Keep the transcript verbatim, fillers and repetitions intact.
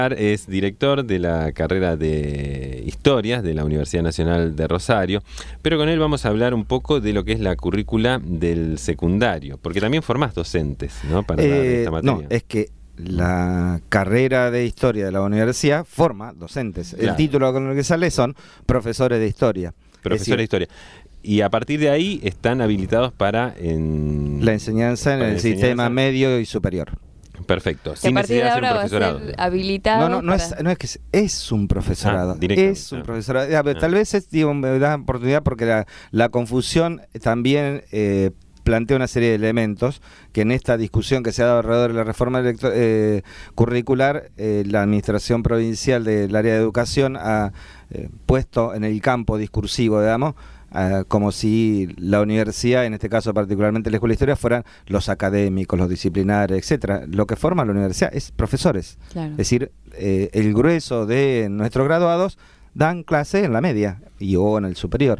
Es director de la carrera de Historias de la Universidad Nacional de Rosario, pero con él vamos a hablar un poco de lo que es la currícula del secundario, porque también formás docentes, ¿no? Para eh, dar esta materia. No, es que la carrera de Historia de la universidad forma docentes. Claro. El título con el que sale son profesores de Historia. Profesores de Historia. Y a partir de ahí están habilitados para en... la enseñanza en para el enseñanza. sistema medio y superior. Perfecto, sin necesidad de hacer un profesorado. Va a ser habilitado. No, no, no, para... es, no es que es, es un profesorado. Ah, es un ah. profesorado. Ya, Ah. Tal vez es, digo, me da oportunidad porque la, la confusión también eh, plantea una serie de elementos que en esta discusión que se ha dado alrededor de la reforma eh, curricular, eh, la administración provincial del área de educación ha eh, puesto en el campo discursivo, digamos, Uh, como si la universidad, en este caso particularmente la Escuela de Historia, fueran los académicos, los disciplinares, etcétera. Lo que forma la universidad es profesores. Claro. Es decir, eh, el grueso de nuestros graduados dan clase en la media y o en el superior.